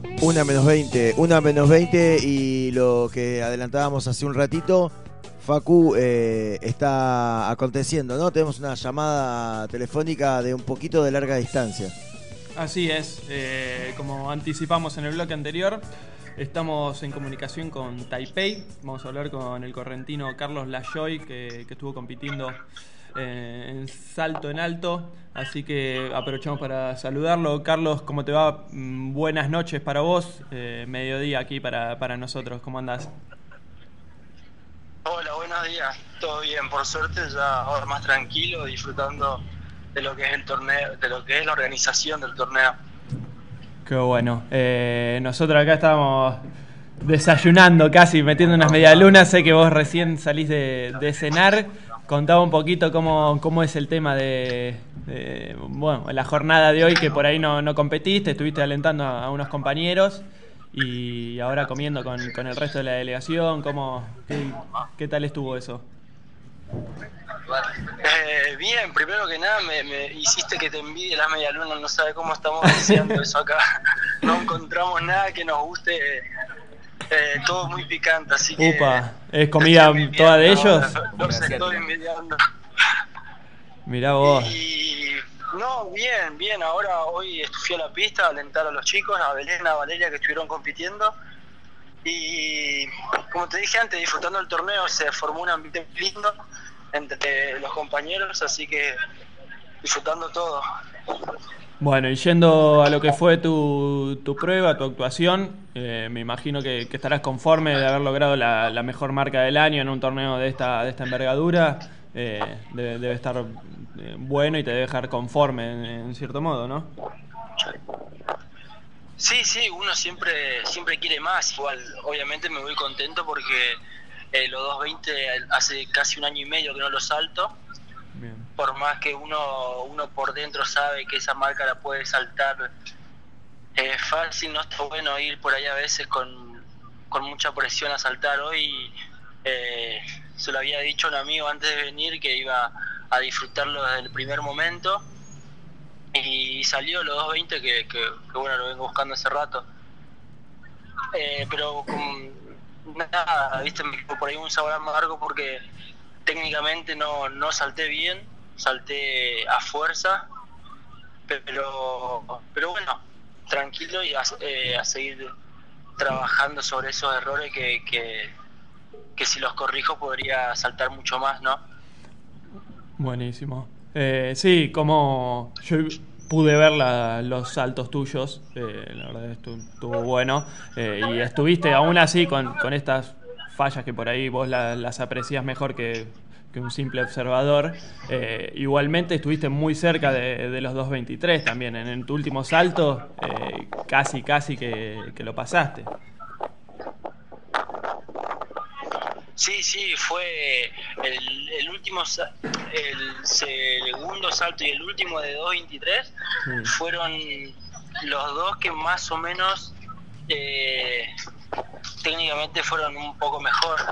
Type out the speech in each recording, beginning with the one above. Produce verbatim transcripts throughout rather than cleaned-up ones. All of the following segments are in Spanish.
Una menos veinte, una menos veinte y lo que adelantábamos hace un ratito, Facu, eh, está aconteciendo, ¿no? Tenemos una llamada telefónica de un poquito de larga distancia. Así es, eh, como anticipamos en el bloque anterior, estamos en comunicación con Taipei. Vamos a hablar con el correntino Carlos Lajoy, que, que estuvo compitiendo eh, en salto en alto. Así que aprovechamos para saludarlo. Carlos, ¿cómo te va? Mm, Buenas noches para vos, eh, mediodía aquí para, para nosotros. ¿Cómo andás? Hola, buenos días. Todo bien, por suerte, ya ahora más tranquilo, disfrutando de lo que es el torneo, de lo que es la organización del torneo. Qué bueno. Eh, nosotros acá estamos desayunando casi, metiendo unas medialunas. Sé que vos recién salís de, de cenar. Contaba un poquito cómo, cómo es el tema de, de, bueno, la jornada de hoy, que por ahí no, no competiste, estuviste alentando a, a unos compañeros y ahora comiendo con, con el resto de la delegación. ¿Cómo, qué, qué tal estuvo eso? Eh, bien, primero que nada me, me hiciste que te envidie las medialunas, no sabe cómo estamos deseando eso acá. No encontramos nada que nos guste, eh, todo muy picante, así que Upa, ¿es te comida estoy toda de envidiando ellos? ahora, los estoy envidiando. Mirá vos. Y no, bien, bien, ahora hoy fui a la pista a alentar a los chicos, a Belén, a Valeria, que estuvieron compitiendo. Y como te dije antes, disfrutando el torneo, se formó un ambiente lindo entre los compañeros, así que disfrutando todo. Bueno, y yendo a lo que fue tu, tu prueba, tu actuación, eh, me imagino que, que estarás conforme de haber logrado la, la mejor marca del año en un torneo de esta, de esta envergadura. Eh, debe, debe estar eh, bueno y te debe dejar conforme en, en cierto modo, ¿no? Sí, sí, uno siempre siempre quiere más. Igual, obviamente me voy contento porque eh, los doscientos veinte hace casi un año y medio que no los salto. Bien. Por más que uno uno por dentro sabe que esa marca la puede saltar eh, fácil, no está bueno ir por ahí a veces con, con mucha presión a saltar. Hoy eh, se lo había dicho a un amigo antes de venir que iba a disfrutarlo desde el primer momento. Y salió los doscientos veinte que, que, que bueno, lo vengo buscando hace rato. Eh, pero con nada, viste, me quedó por ahí un sabor amargo porque técnicamente no, no salté bien, salté a fuerza, pero pero bueno, tranquilo y a, eh, a seguir trabajando sobre esos errores que, que, que si los corrijo podría saltar mucho más, ¿no? Buenísimo. Eh, sí, como yo pude ver la- los saltos tuyos, eh, la verdad estu- estuvo bueno. Eh, y estuviste aún así con, con estas fallas que por ahí vos la- las apreciás mejor que, que un simple observador. Eh, igualmente estuviste muy cerca de, de los dos veintitrés también. En, en tu último salto, eh, casi, casi que, que lo pasaste. Sí, sí, fue el, el último, sa- el segundo salto y el último de dos veintitrés Sí. fueron los dos que más o menos eh, técnicamente fueron un poco mejor,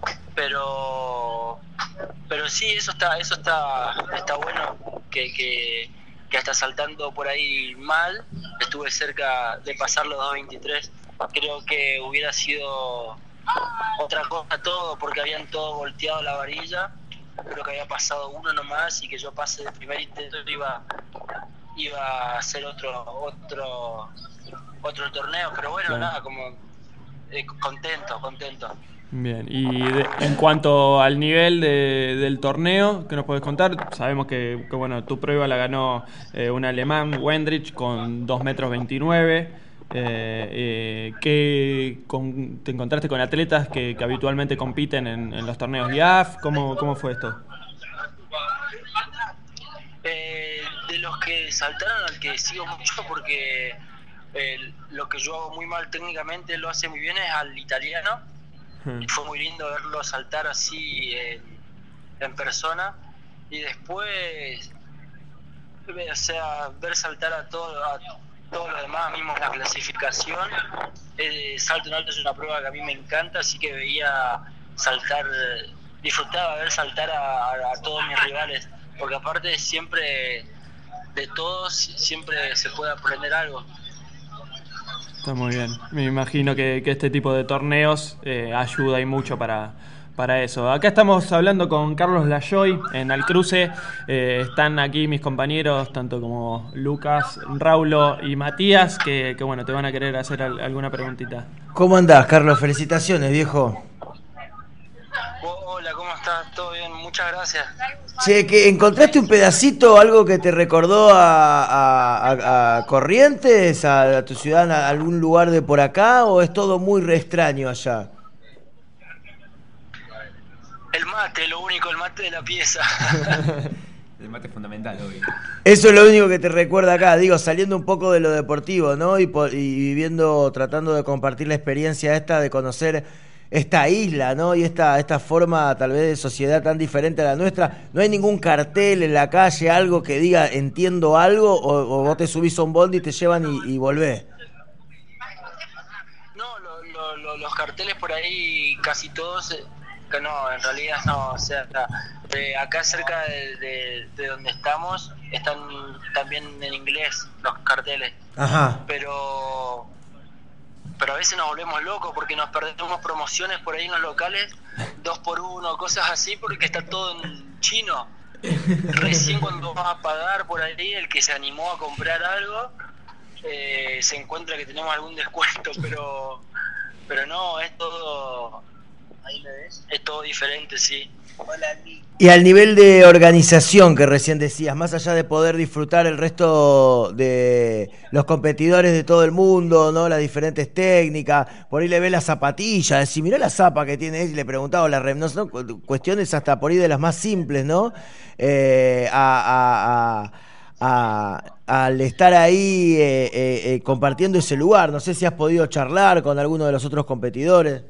pero pero sí, eso está eso está está bueno que, que, que hasta saltando por ahí mal estuve cerca de pasar los dos veintitrés. Creo que hubiera sido otra cosa todo, porque habían todo volteado la varilla. Creo que había pasado uno nomás y que yo pase de primer intento iba iba a hacer otro otro otro torneo, pero bueno, Claro. nada, como eh, contento, contento. Bien, y de- en cuanto al nivel de- del torneo, ¿qué nos puedes contar? Sabemos que, que, bueno, tu prueba la ganó eh, un alemán, Wendrich, con dos metros veintinueve. Eh, eh, ¿qué con- ¿Te encontraste con atletas que, que habitualmente compiten en, en los torneos I A F? ¿Cómo, cómo fue esto? Eh, de los que saltaron al que sigo mucho porque eh, lo que yo hago muy mal técnicamente lo hace muy bien es al italiano. Hmm. Fue muy lindo verlo saltar así en, en persona. Y después, o sea, ver saltar a, todo, a todos los demás, mismo en la clasificación. El salto en alto es una prueba que a mí me encanta, así que veía saltar, disfrutaba ver saltar a, a, a todos mis rivales, porque aparte siempre, de todos, siempre se puede aprender algo. Está muy bien. Me imagino que, que este tipo de torneos eh, ayuda y mucho para, para eso. Acá estamos hablando con Carlos Lajoy en Alcruce. Eh, están aquí mis compañeros, tanto como Lucas, Raulo y Matías, que, que bueno, te van a querer hacer al, alguna preguntita. ¿Cómo andás, Carlos? Felicitaciones, viejo. Hola, ¿cómo estás? ¿Todo bien? Muchas gracias. Che, ¿que encontraste un pedacito, algo que te recordó a, a, a, a Corrientes, a, a tu ciudad, a algún lugar de por acá, o es todo muy re extraño allá? El mate, lo único, el mate de la pieza. El mate es fundamental, obvio. Eso es lo único que te recuerda acá, digo, saliendo un poco de lo deportivo, ¿no? Y, por, y viviendo, tratando de compartir la experiencia esta de conocer esta isla, ¿no? Y esta, esta forma tal vez de sociedad tan diferente a la nuestra. ¿No hay ningún cartel en la calle, algo que diga entiendo algo, o, o vos te subís a un bondi y te llevan y, y volvés? No, lo, lo, lo, los carteles por ahí casi todos, eh, que no, en realidad no, o sea, eh, acá cerca de, de, de donde estamos están también en inglés los carteles. Ajá. Pero... pero a veces nos volvemos locos porque nos perdemos promociones por ahí en los locales, dos por uno, cosas así, porque está todo en chino. Recién cuando vamos a pagar por ahí, el que se animó a comprar algo, eh, se encuentra que tenemos algún descuento, pero pero no, es todo... ¿Ahí lo ves? Es todo diferente, sí. Y al nivel de organización que recién decías, más allá de poder disfrutar el resto de los competidores de todo el mundo, ¿no? Las diferentes técnicas, por ahí le ves la zapatilla, decir, mirá la zapa que tiene él, y le preguntaba la rem, no, no, cuestiones hasta por ahí de las más simples, ¿no? Eh, a, a, a, a, al estar ahí eh, eh, eh, compartiendo ese lugar, no sé si has podido charlar con alguno de los otros competidores.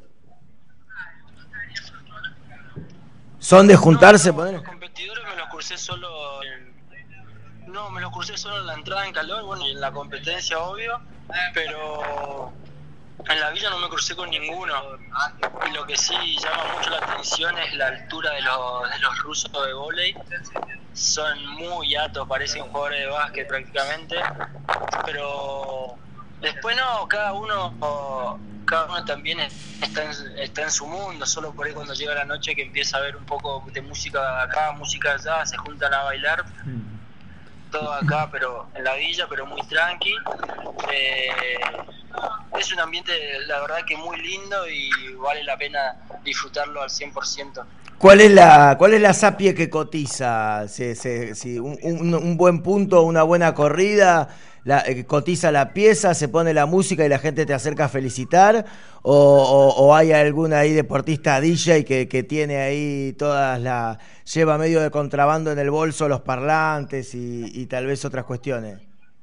¿Son de juntarse? No, no, los competidores me los cursé solo en, no, me los cursé solo en la entrada en calor, bueno, y en la competencia, obvio, pero en la villa no me crucé con ninguno. Y lo que sí llama mucho la atención es la altura de los, de los rusos de vóley. Son muy altos, parecen jugadores de básquet prácticamente, pero después no, cada uno... cada uno también está en, está en su mundo, solo por ahí cuando llega la noche que empieza a ver un poco de música acá, música allá, se juntan a bailar, todo acá, pero en la villa, pero muy tranqui. Eh, es un ambiente, la verdad, que muy lindo y vale la pena disfrutarlo al cien por ciento. ¿Cuál es la cuál es la sapie que cotiza? Si, si, si un, un, un buen punto, una buena corrida, la, eh, cotiza la pieza, se pone la música y la gente te acerca a felicitar, o, o, o hay alguna ahí deportista D J que, que tiene ahí todas las, lleva medio de contrabando en el bolso los parlantes y, y tal vez otras cuestiones.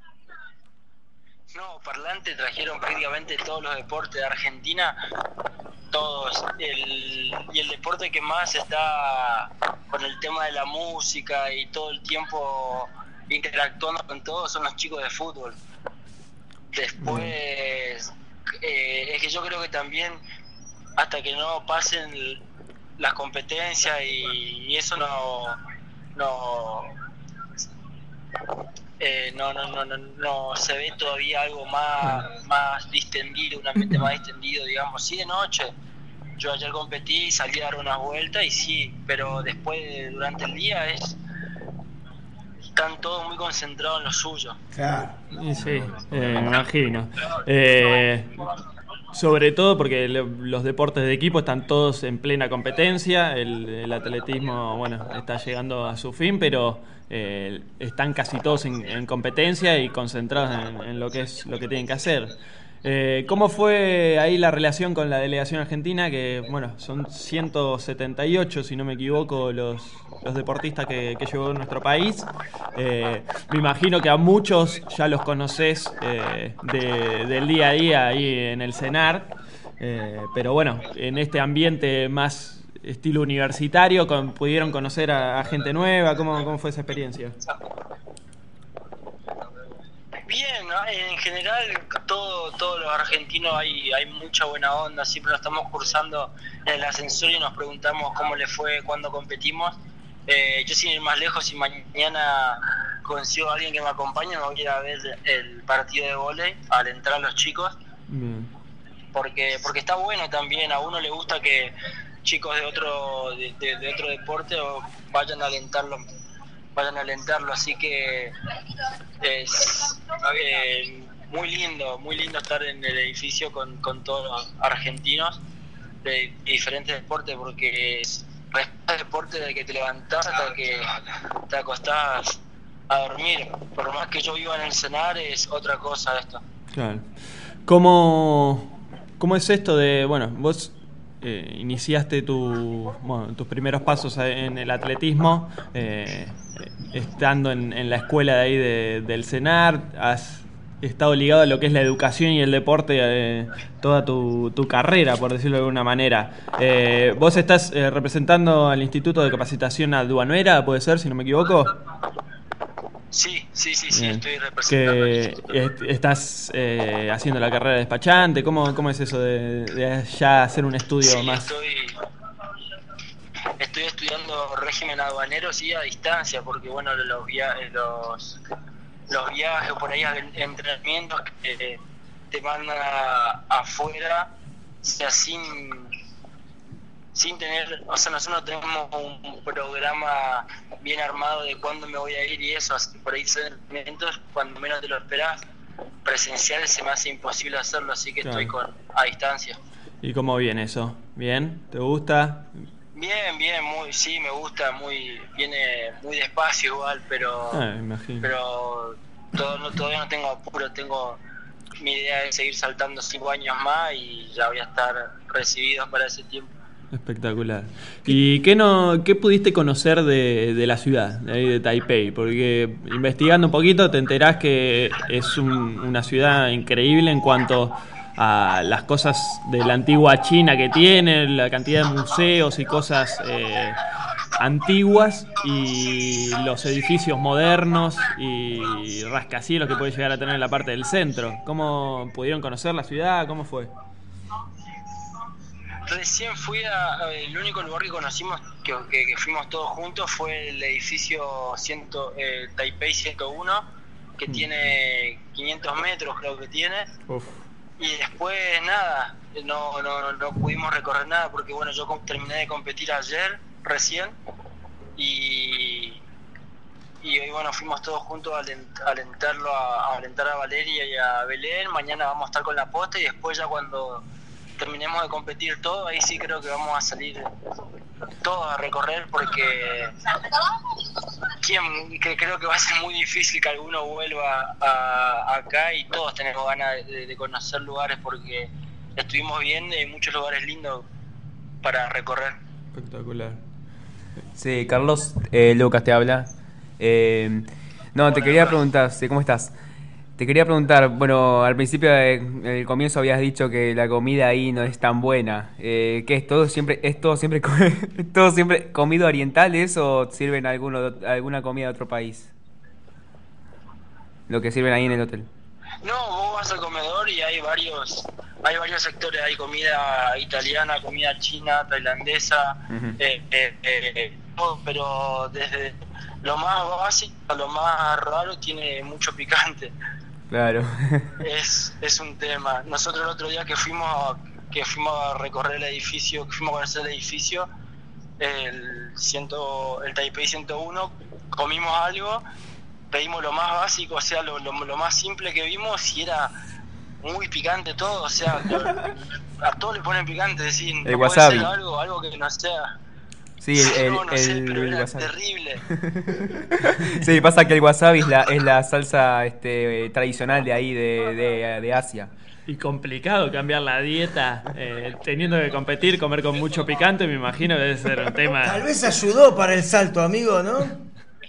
No, parlantes trajeron prácticamente todos los deportes de Argentina, todos, el, y el deporte que más está con el tema de la música y todo el tiempo interactuando con todos son los chicos de fútbol. Después, eh, es que yo creo que también hasta que no pasen las competencias y, y eso no no, eh, no, no, no, no, no se ve todavía algo más, más distendido, un ambiente más distendido, digamos. Sí, de noche. Yo ayer competí, salí a dar unas vueltas y sí, pero después, durante el día, es están todos muy concentrados en lo suyo. Claro. Y sí, eh, me imagino. Eh, sobre todo porque le, los deportes de equipo están todos en plena competencia, el, el atletismo, bueno, está llegando a su fin, pero eh, están casi todos en, en competencia y concentrados en, en lo que es lo que tienen que hacer. Eh, ¿Cómo fue ahí la relación con la delegación argentina? Que, bueno, son ciento setenta y ocho, si no me equivoco, los, los deportistas que, que llevó nuestro país. Eh, me imagino que a muchos ya los conocés eh, de, del día a día ahí en el CENAR. Eh, pero bueno, en este ambiente más estilo universitario, con, ¿pudieron conocer a, a gente nueva? ¿Cómo, cómo fue esa experiencia? Bien, ¿no? En general todo, todos los argentinos hay, hay mucha buena onda, siempre nos estamos cursando en el ascensor y nos preguntamos cómo le fue cuando competimos. Eh, yo sin ir más lejos, si mañana consigo a alguien que me acompañe, me voy a ir a ver el partido de vóley al entrar los chicos, Bien. porque porque está bueno también, a uno le gusta que chicos de otro de, de, de otro deporte vayan a alentarlo vayan a alentarlo así que es eh, muy lindo muy lindo estar en el edificio con, con todos los argentinos de diferentes deportes, porque es el deporte de que te levantás hasta que te acostás a dormir. Por más que yo viva en el cenar, es otra cosa esto. Claro. ¿Cómo, cómo es esto de, bueno, vos eh, iniciaste tu, bueno, tus primeros pasos en el atletismo, eh, estando en, en la escuela de ahí de, del cenar, has estado ligado a lo que es la educación y el deporte eh, toda tu, tu carrera, por decirlo de alguna manera. Eh, ¿Vos estás eh, representando al Instituto de Capacitación Aduanera, puede ser, si no me equivoco? Sí, sí, sí, sí, Bien. estoy representando. Que est- estás eh, haciendo la carrera de despachante, ¿cómo, cómo es eso de, de ya hacer un estudio Sí, más? estoy, estoy estudiando régimen aduanero, sí, a distancia, porque bueno, los, via los, los viajes, por ahí entrenamientos que te mandan a, afuera, o sea, sin, sin tener, o sea, nosotros no tenemos un programa bien armado de cuándo me voy a ir y eso, así por ahí son entrenamientos, cuando menos te lo esperás, presencial se me hace imposible hacerlo, así que Claro. estoy con a distancia. ¿Y cómo viene eso? ¿Bien? ¿Te gusta? Bien, bien, muy, sí, me gusta, muy, viene muy despacio igual, pero, Ah, me imagino. pero todo, no, todavía no tengo apuro, tengo mi idea de seguir saltando cinco años más y ya voy a estar recibido para ese tiempo. Espectacular. ¿Y qué no qué pudiste conocer de, de la ciudad, de ahí de Taipei? Porque investigando un poquito te enterás que es un- una ciudad increíble en cuanto a las cosas de la antigua China que tiene, la cantidad de museos y cosas eh, antiguas y los edificios modernos y rascacielos que puede llegar a tener en la parte del centro. ¿Cómo pudieron conocer la ciudad? ¿Cómo fue? Recién fui a, a- el único lugar que conocimos, que, que, que fuimos todos juntos, fue el edificio cien, eh, Taipei ciento uno, que Mm. tiene quinientos metros, creo que tiene. Uf. Y después nada, no, no, no pudimos recorrer nada porque bueno, yo com- terminé de competir ayer recién y, y hoy bueno, fuimos todos juntos a alent- a alentarlo a, a alentar a Valeria y a Belén. Mañana vamos a estar con la posta y después ya cuando terminemos de competir todo, ahí sí creo que vamos a salir todos a recorrer porque ¿quién? Que creo que va a ser muy difícil que alguno vuelva a, acá y todos tenemos ganas de, de conocer lugares porque estuvimos bien, hay muchos lugares lindos para recorrer. Espectacular. Sí, Carlos, eh, Lucas te habla. Eh, no, te Hola, quería Lucas. preguntar, sí, ¿cómo estás? Te quería preguntar, bueno, al principio, eh, en el comienzo habías dicho que la comida ahí no es tan buena. Eh, ¿qué es todo siempre, es todo siempre, co- es todo siempre comida orientales o sirven alguno, alguna comida de otro país? Lo que sirven ahí en el hotel. No, vos vas al comedor y hay varios hay varios sectores, hay comida italiana, comida china, tailandesa, Ujú. eh, eh, eh, todo, pero desde lo más básico a lo más raro tiene mucho picante. Claro. Es, es un tema. Nosotros el otro día que fuimos a, que fuimos a recorrer el edificio, que fuimos a conocer el edificio, el ciento, el Taipei ciento uno, comimos algo, pedimos lo más básico, o sea, lo, lo, lo más simple que vimos y era muy picante todo, o sea, lo- a todos le ponen picante, decir, El no puede wasabi. ser algo, algo que no sea. Sí, el, el, no, no sé, el- pero el era wasabi. terrible. Sí, pasa que el wasabi es la, es la salsa este, tradicional de ahí, de, de, de Asia. Y complicado cambiar la dieta, eh, teniendo que competir, comer con mucho picante, me imagino que debe ser un tema. Tal vez ayudó para el salto, amigo, ¿no?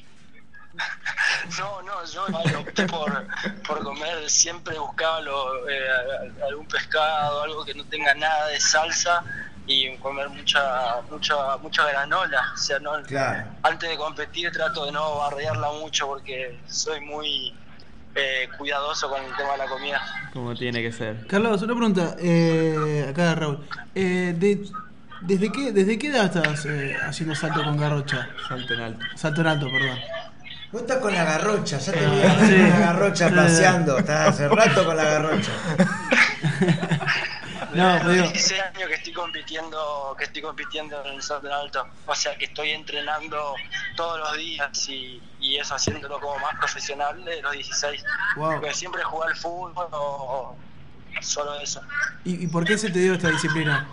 No, no, yo opté por, por comer, siempre buscaba lo, eh, algún pescado, algo que no tenga nada de salsa y comer mucha mucha mucha granola, o sea, no, Claro. antes de competir trato de no bardearla mucho porque soy muy eh, cuidadoso con el tema de la comida. Como tiene que ser. Carlos, una pregunta. Eh, acá Raúl. Eh, de- ¿desde, qué, ¿Desde qué edad estás eh, haciendo salto con garrocha? Salto en alto. Salto en alto, perdón. Vos estás con la garrocha, ya te Eh, vi a ver sí. con la garrocha Sí. paseando. Estás hace rato con la garrocha. No, Desde los digo, dieciséis años que estoy compitiendo, que estoy compitiendo en el salto en alto. O sea que estoy entrenando todos los días y, y eso haciéndolo como más profesional de los dieciséis. wow. Porque siempre jugué al fútbol o, o solo eso. ¿Y, ¿Y por qué se te dio esta disciplina?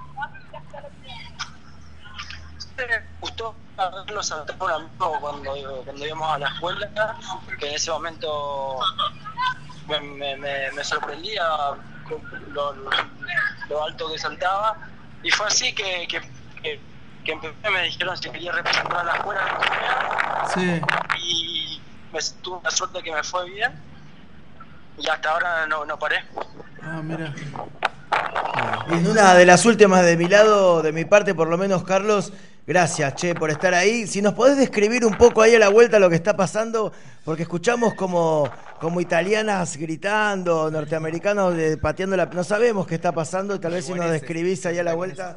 Me gustó verlo saltar con un amigo cuando, cuando íbamos a la escuela, que en ese momento me, me, me, me sorprendía lo, lo, lo alto que saltaba, y fue así que, que, que, que empecé, me dijeron si quería representar a la escuela, Sí. y me, tuve la suerte que me fue bien, y hasta ahora no, no paré. Ah, mira. Y en una de las últimas de mi lado, de mi parte por lo menos, Carlos, gracias, che, por estar ahí. Si nos podés describir un poco ahí a la vuelta lo que está pasando, porque escuchamos como, como italianas gritando, norteamericanos eh, pateando la... No sabemos qué está pasando, y tal vez si nos describís ahí a la vuelta...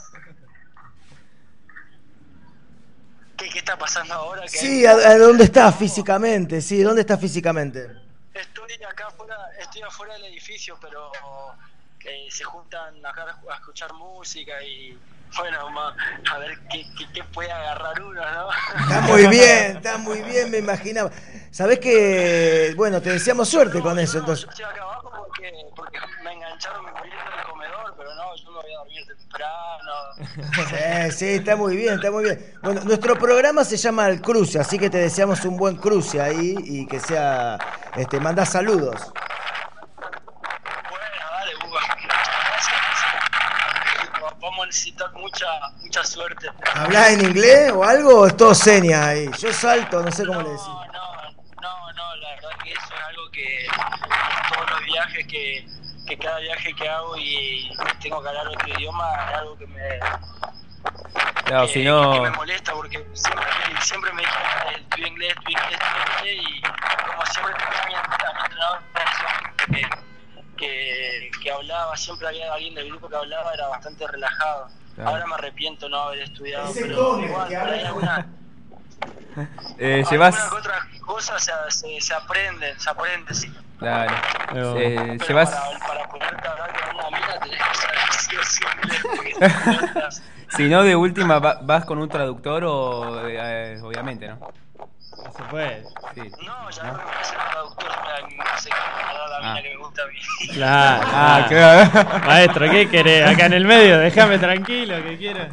¿Qué, qué está pasando ahora? Que Sí, ¿a, a dónde estás físicamente? Sí, ¿dónde estás físicamente? Estoy acá afuera, estoy afuera del edificio, pero eh, se juntan acá a escuchar música y bueno, ma, a ver qué, qué, qué puede agarrar uno, ¿no? Está muy bien, está muy bien, me imaginaba. Sabés que, bueno, te deseamos suerte No, con yo eso, no, entonces. yo estoy acá abajo porque, porque me engancharon mi en el comedor, pero no, yo me voy a dormir temprano. Sí, sí, está muy bien, está muy bien. Bueno, nuestro programa se llama El Cruce, así que te deseamos un buen cruce ahí y que sea, este, mandá saludos. Bueno, dale, Hugo. Gracias. Vamos a necesitar mucha, mucha suerte. ¿Hablás en inglés o algo o es todo seña ahí? Yo salto, no sé cómo le decís. No, no, no, no, la verdad que eso es algo que todos los viajes que, que cada viaje que hago y tengo que hablar otro idioma es algo que me, Claro, que, si no... que me molesta porque siempre, siempre me dicen estudio inglés, estudio inglés, estudio inglés y como siempre tenía a mi, a mi entrenador que, que, que hablaba, siempre había alguien del grupo que hablaba, era bastante relajado. Claro. Ahora me arrepiento no haber estudiado, Ese pero come, igual, que por ahí habla- alguna, Eh, alguna llevas... que otra cosa se, se, se aprende, se aprende, sí. Claro. Pero- Eh, Pero llevas... para, para poderte hablar con una mina tenés que saber sí o sí inglés, porque si no estás- Si no, de última, va- ¿vas con un traductor o...? eh, obviamente, ¿no? No se puede. Sí. No, ya no me voy a hacer traductor, no sé qué hablar la mina Ah. que me gusta a mí. Claro. Ah, claro. claro. Maestro, ¿qué querés? Acá en el medio, déjame tranquilo, que quiero.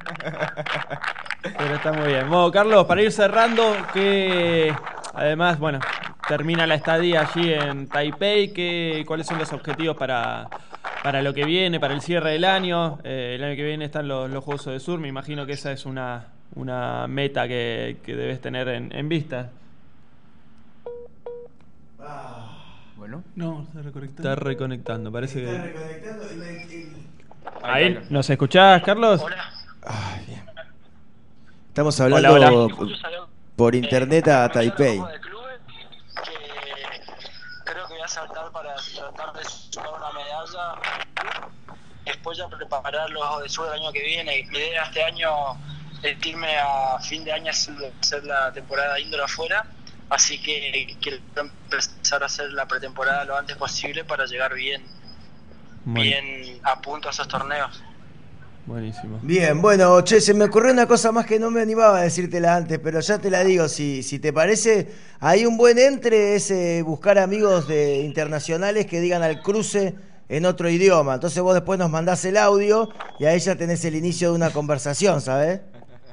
Pero está muy bien. Bueno, Carlos, para ir cerrando, que además, bueno, termina la estadía allí en Taipei, que, ¿cuáles son los objetivos para, para lo que viene, para el cierre del año? Eh, el año que viene están los, los Juegos de Sur, me imagino que esa es una, una meta que, que debes tener en, en vista. Bueno. No, está reconectando. Está reconectando, parece Está que... reconectando el- el- Ahí, ¿nos escuchás, Carlos? Hola. Ay, bien. Estamos hablando Hola, hola. por- por internet a Taipei. De clubes, que creo que voy a saltar para tratar de sumar una medalla. Después ya preparar los de sur del año que viene. Mi idea este año es irme a fin de año a hacer la temporada indoor afuera. Así que quiero empezar a hacer la pretemporada lo antes posible para llegar bien, Buen- bien a punto a esos torneos. Buenísimo. Bien, bueno, che, se me ocurrió una cosa más que no me animaba a decírtela antes, pero ya te la digo, si, si te parece, hay un buen entre es eh, buscar amigos de internacionales que digan al cruce en otro idioma. Entonces vos después nos mandás el audio y ahí ya tenés el inicio de una conversación, ¿sabes?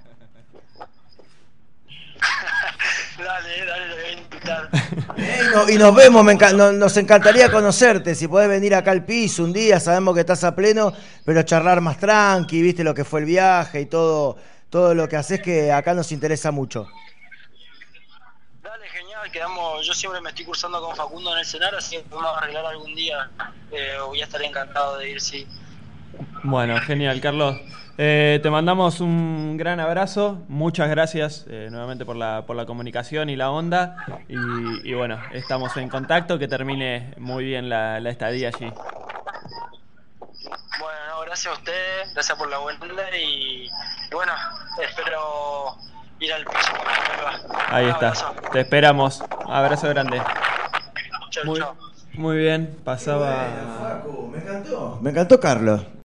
Dale, dale, lo voy a intentar. Eh, y, no- y nos vemos, me enca- no- nos encantaría conocerte, si podés venir acá al piso un día, sabemos que estás a pleno, pero charlar más tranqui, viste lo que fue el viaje y todo, todo lo que haces que acá nos interesa mucho. Dale, genial, quedamos, yo siempre me estoy cursando con Facundo en el cenar, así que podemos arreglar algún día, eh, voy a estar encantado de ir, sí. Bueno, genial, Carlos. Eh, te mandamos un gran abrazo. Muchas gracias eh, nuevamente por la, por la comunicación y la onda. Y, y bueno, estamos en contacto. Que termine muy bien la, la estadía allí. Bueno, no, gracias a ustedes, gracias por la buena onda y, y bueno, espero ir al piso cuando vuelva. Ahí Un está. abrazo. Te esperamos. Abrazo grande. Chau, Muy, chau. muy bien. Pasaba. Facu, me encantó, me encantó Carlos.